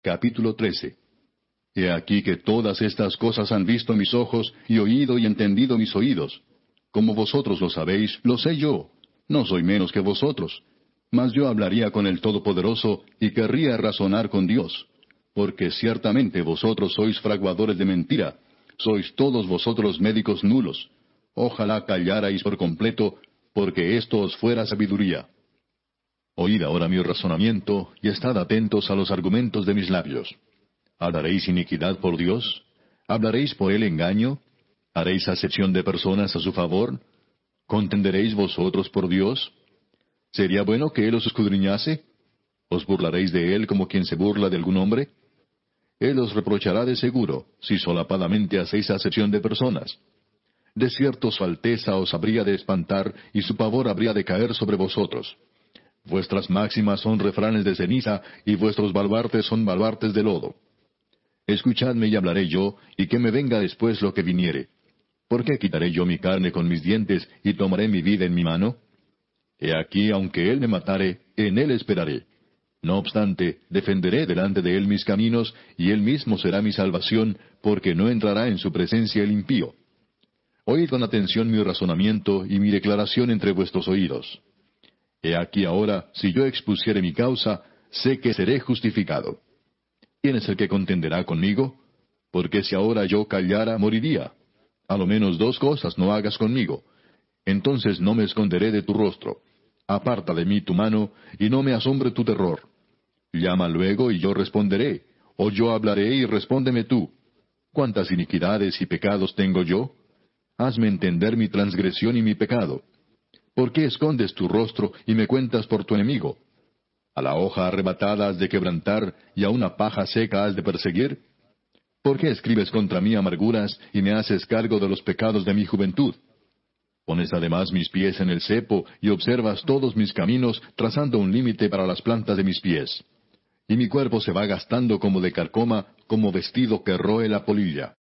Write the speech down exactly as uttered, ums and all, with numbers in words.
Capítulo trece. He aquí que todas estas cosas han visto mis ojos, y oído y entendido mis oídos. Como vosotros lo sabéis, lo sé yo. No soy menos que vosotros. Mas yo hablaría con el Todopoderoso, y querría razonar con Dios. Porque ciertamente vosotros sois fraguadores de mentira, sois todos vosotros médicos nulos. Ojalá callarais por completo, porque esto os fuera sabiduría. Oíd ahora mi razonamiento, y estad atentos a los argumentos de mis labios. ¿Hablaréis iniquidad por Dios? ¿Hablaréis por él engaño? ¿Haréis acepción de personas a su favor? ¿Contenderéis vosotros por Dios? ¿Sería bueno que él os escudriñase? ¿Os burlaréis de él como quien se burla de algún hombre? Él os reprochará de seguro, si solapadamente hacéis acepción de personas. De cierto su alteza os habría de espantar, y su pavor habría de caer sobre vosotros. Vuestras máximas son refranes de ceniza, y vuestros baluartes son baluartes de lodo. Escuchadme y hablaré yo, y que me venga después lo que viniere. ¿Por qué quitaré yo mi carne con mis dientes, y tomaré mi vida en mi mano? He aquí, aunque él me matare, en él esperaré. No obstante, defenderé delante de él mis caminos, y él mismo será mi salvación, porque no entrará en su presencia el impío. Oíd con atención mi razonamiento y mi declaración entre vuestros oídos. He aquí ahora, si yo expusiere mi causa, sé que seré justificado. ¿Quién es el que contenderá conmigo? Porque si ahora yo callara, moriría. A lo menos dos cosas no hagas conmigo. Entonces no me esconderé de tu rostro. Aparta de mí tu mano, y no me asombre tu terror. Llama luego, y yo responderé. O yo hablaré, y respóndeme tú. ¿Cuántas iniquidades y pecados tengo yo? Hazme entender mi transgresión y mi pecado. ¿Por qué escondes tu rostro, y me cuentas por tu enemigo? ¿A la hoja arrebatada has de quebrantar, y a una paja seca has de perseguir? ¿Por qué escribes contra mí amarguras, y me haces cargo de los pecados de mi juventud? Pones además mis pies en el cepo, y observas todos mis caminos, trazando un límite para las plantas de mis pies. Y mi cuerpo se va gastando como de carcoma, como vestido que roe la polilla.